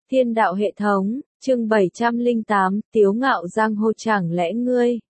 Thiên đạo hệ thống, chương 708, Tiếu ngạo giang hồ chẳng lẽ ngươi.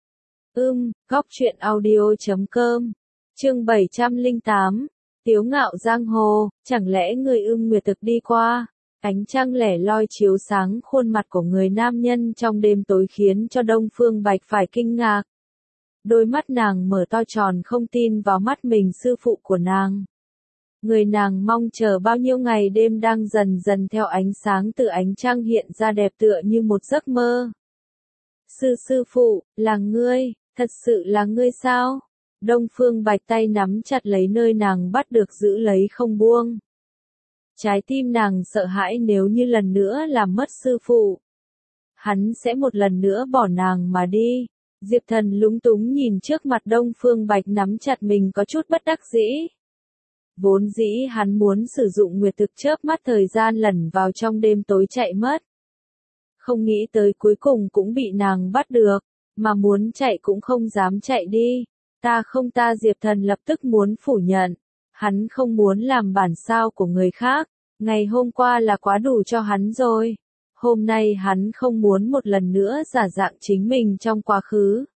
Góc truyện audio.com, chương 708, Tiếu ngạo giang hồ, chẳng lẽ ngươi nguyệt thực đi qua. Ánh trăng lẻ loi chiếu sáng khuôn mặt của người nam nhân trong đêm tối khiến cho Đông Phương Bạch phải kinh ngạc. Đôi mắt nàng mở to tròn không tin vào mắt mình, sư phụ của nàng. Người nàng mong chờ bao nhiêu ngày đêm đang dần dần theo ánh sáng từ ánh trăng hiện ra đẹp tựa như một giấc mơ. Sư phụ, là ngươi, thật sự là ngươi sao? Đông Phương Bạch tay nắm chặt lấy nơi nàng bắt được giữ lấy không buông. Trái tim nàng sợ hãi nếu như lần nữa làm mất sư phụ. Hắn sẽ một lần nữa bỏ nàng mà đi. Diệp Thần lúng túng nhìn trước mặt Đông Phương Bạch nắm chặt mình có chút bất đắc dĩ. Vốn dĩ hắn muốn sử dụng nguyệt thực chớp mắt thời gian lẩn vào trong đêm tối chạy mất. Không nghĩ tới cuối cùng cũng bị nàng bắt được, mà muốn chạy cũng không dám chạy đi. Ta Diệp Thần lập tức muốn phủ nhận. Hắn không muốn làm bản sao của người khác, ngày hôm qua là quá đủ cho hắn rồi. Hôm nay hắn không muốn một lần nữa giả dạng chính mình trong quá khứ.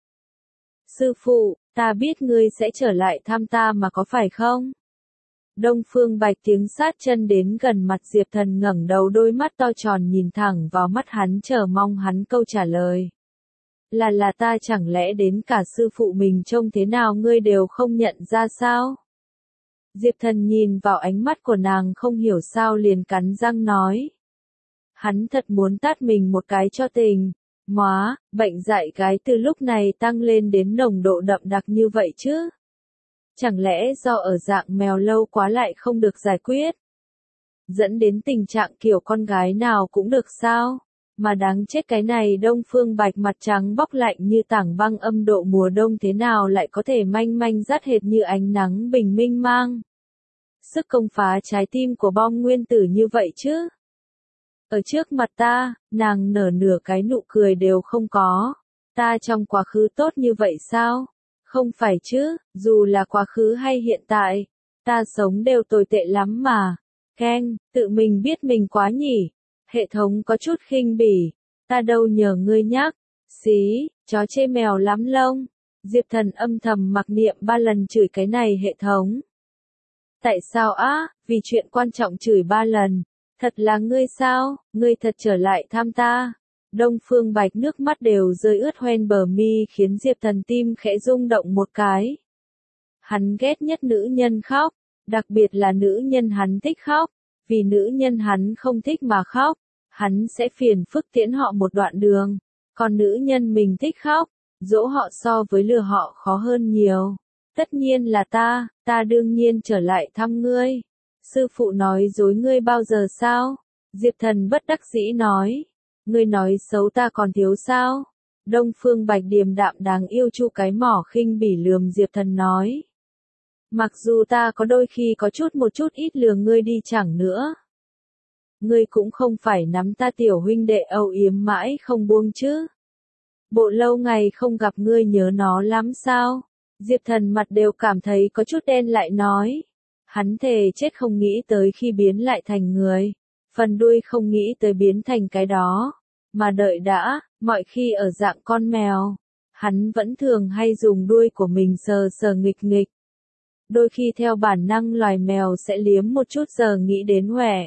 Sư phụ, ta biết ngươi sẽ trở lại thăm ta mà có phải không? Đông Phương Bạch tiếng sát chân đến gần mặt Diệp Thần, ngẩng đầu, đôi mắt to tròn nhìn thẳng vào mắt hắn, chờ mong hắn câu trả lời. Là ta, chẳng lẽ đến cả sư phụ mình trông thế nào ngươi đều không nhận ra sao? Diệp Thần nhìn vào ánh mắt của nàng không hiểu sao liền cắn răng nói. Hắn thật muốn tát mình một cái cho tình. Bệnh dạy gái từ lúc này tăng lên đến nồng độ đậm đặc như vậy chứ? Chẳng lẽ do ở dạng mèo lâu quá lại không được giải quyết? Dẫn đến tình trạng kiểu con gái nào cũng được sao? Mà đáng chết cái này, Đông Phương Bạch mặt trắng bóc lạnh như tảng băng, âm độ mùa đông thế nào lại có thể manh manh rát hệt như ánh nắng bình minh mang. Sức công phá trái tim của bom nguyên tử như vậy chứ? Ở trước mặt ta, nàng nở nửa cái nụ cười đều không có. Ta trong quá khứ tốt như vậy sao? Không phải chứ, dù là quá khứ hay hiện tại, ta sống đều tồi tệ lắm mà. Tự mình biết mình quá nhỉ. Hệ thống có chút khinh bỉ. Ta đâu nhờ ngươi nhắc. Xí, chó chê mèo lắm lông. Diệp Thần âm thầm mặc niệm 3 lần chửi cái này hệ thống. Tại sao á? Vì chuyện quan trọng chửi 3 lần. Thật là ngươi sao? Ngươi thật trở lại thăm ta? Đông Phương Bạch nước mắt đều rơi ướt hoen bờ mi, khiến Diệp Thần tim khẽ rung động một cái. Hắn ghét nhất nữ nhân khóc, đặc biệt là nữ nhân hắn thích khóc. Vì nữ nhân hắn không thích mà khóc, hắn sẽ phiền phức tiễn họ một đoạn đường. Còn nữ nhân mình thích khóc, dỗ họ so với lừa họ khó hơn nhiều. Tất nhiên là ta đương nhiên trở lại thăm ngươi. Sư phụ nói dối ngươi bao giờ sao? Diệp Thần bất đắc dĩ nói. Ngươi nói xấu ta còn thiếu sao? Đông Phương Bạch điềm đạm đáng yêu chu cái mỏ khinh bỉ lườm Diệp Thần nói. Mặc dù ta có đôi khi có một chút ít lừa ngươi đi chẳng nữa. Ngươi cũng không phải nắm ta tiểu huynh đệ âu yếm mãi không buông chứ. Bộ lâu ngày không gặp ngươi nhớ nó lắm sao? Diệp Thần mặt đều cảm thấy có chút đen lại nói. Hắn thề chết không nghĩ tới khi biến lại thành người. Phần đuôi không nghĩ tới biến thành cái đó. Mà đợi đã, mọi khi ở dạng con mèo, hắn vẫn thường hay dùng đuôi của mình sờ sờ nghịch nghịch. Đôi khi theo bản năng loài mèo sẽ liếm một chút, giờ nghĩ đến huệ.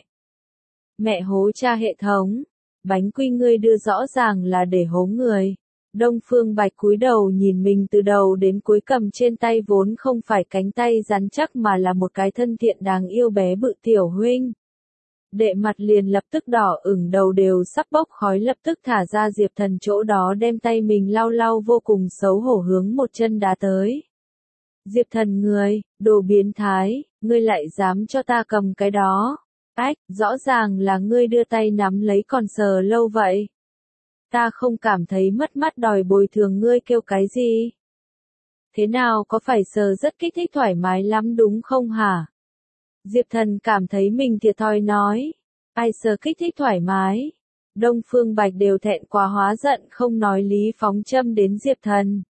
Mẹ hố cha hệ thống, bánh quy ngươi đưa rõ ràng là để hố người. Đông Phương Bạch cúi đầu nhìn mình từ đầu đến cuối, cầm trên tay vốn không phải cánh tay rắn chắc mà là một cái thân thiện đáng yêu bé bự tiểu huynh. Đệ mặt liền lập tức đỏ ửng, đầu đều sắp bốc khói, lập tức thả ra Diệp Thần chỗ đó, đem tay mình lau lau, vô cùng xấu hổ hướng một chân đá tới. Diệp Thần, người, đồ biến thái, ngươi lại dám cho ta cầm cái đó. Rõ ràng là ngươi đưa tay nắm lấy còn sờ lâu vậy. Ta không cảm thấy mất mắt đòi bồi thường ngươi kêu cái gì? Thế nào, có phải sờ rất kích thích thoải mái lắm đúng không hả? Diệp Thần cảm thấy mình thiệt thòi nói. Ai sờ kích thích thoải mái? Đông Phương Bạch đều thẹn quá hóa giận, không nói lý phóng châm đến Diệp Thần.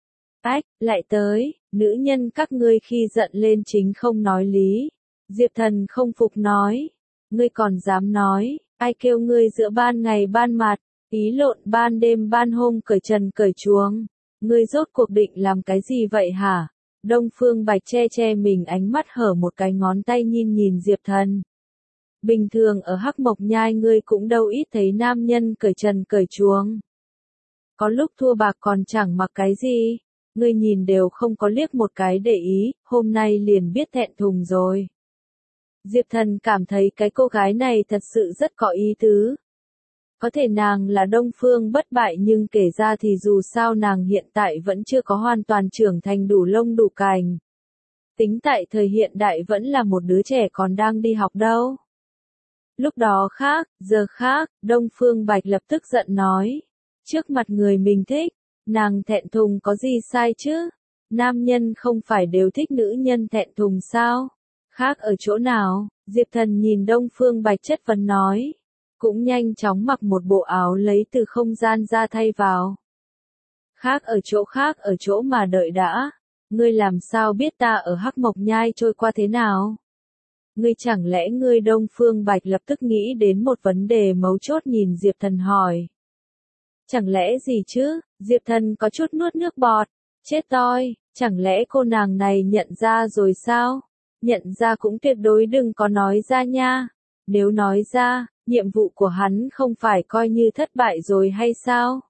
Lại tới, nữ nhân các ngươi khi giận lên chính không nói lý. Diệp Thần không phục nói. Ngươi còn dám nói, Ai kêu ngươi giữa ban ngày ban mặt, ý lộn ban đêm ban hôm cởi trần cởi chuồng. Ngươi rốt cuộc định làm cái gì vậy hả? Đông Phương Bạch che che mình, ánh mắt hở một cái ngón tay nhìn nhìn Diệp Thần. Bình thường ở Hắc Mộc Nhai ngươi cũng đâu ít thấy nam nhân cởi trần cởi chuồng. Có lúc thua bạc còn chẳng mặc cái gì, ngươi nhìn đều không có liếc một cái để ý, hôm nay liền biết thẹn thùng rồi. Diệp Thần cảm thấy cái cô gái này thật sự rất có ý tứ. Có thể nàng là Đông Phương bất bại nhưng kể ra thì dù sao nàng hiện tại vẫn chưa có hoàn toàn trưởng thành đủ lông đủ cành. Tính tại thời hiện đại vẫn là một đứa trẻ còn đang đi học đâu. Lúc đó khác, giờ khác, Đông Phương Bạch lập tức giận nói. Trước mặt người mình thích, nàng thẹn thùng có gì sai chứ? Nam nhân không phải đều thích nữ nhân thẹn thùng sao? Khác ở chỗ nào? Diệp Thần nhìn Đông Phương Bạch chất vấn nói. Cũng nhanh chóng mặc một bộ áo lấy từ không gian ra thay vào. Khác ở chỗ mà đợi đã. Ngươi làm sao biết ta ở Hắc Mộc Nhai trôi qua thế nào? Ngươi chẳng lẽ ngươi Đông Phương Bạch lập tức nghĩ đến một vấn đề mấu chốt nhìn Diệp Thần hỏi. Chẳng lẽ gì chứ? Diệp Thần có chút nuốt nước bọt. Chết toi, chẳng lẽ cô nàng này nhận ra rồi sao? Nhận ra cũng tuyệt đối đừng có nói ra nha. Nếu nói ra, nhiệm vụ của hắn không phải coi như thất bại rồi hay sao?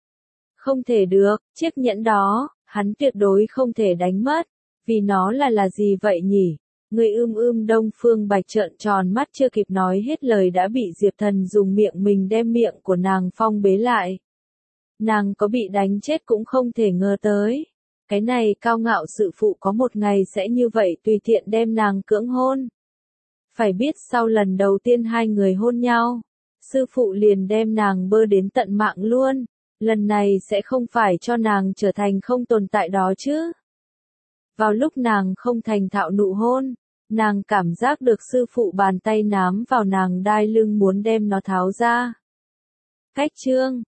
Không thể được, chiếc nhẫn đó, hắn tuyệt đối không thể đánh mất. Vì nó là gì vậy nhỉ? Người Đông Phương Bạch trợn tròn mắt chưa kịp nói hết lời đã bị Diệp Thần dùng miệng mình đem miệng của nàng phong bế lại. Nàng có bị đánh chết cũng không thể ngờ tới. Cái này cao ngạo sự phụ có một ngày sẽ như vậy tùy tiện đem nàng cưỡng hôn. Phải biết sau lần đầu tiên hai người hôn nhau, sư phụ liền đem nàng bơ đến tận mạng luôn. Lần này sẽ không phải cho nàng trở thành không tồn tại đó chứ. Vào lúc nàng không thành thạo nụ hôn, nàng cảm giác được sư phụ bàn tay nám vào nàng đai lưng muốn đem nó tháo ra. Cách chương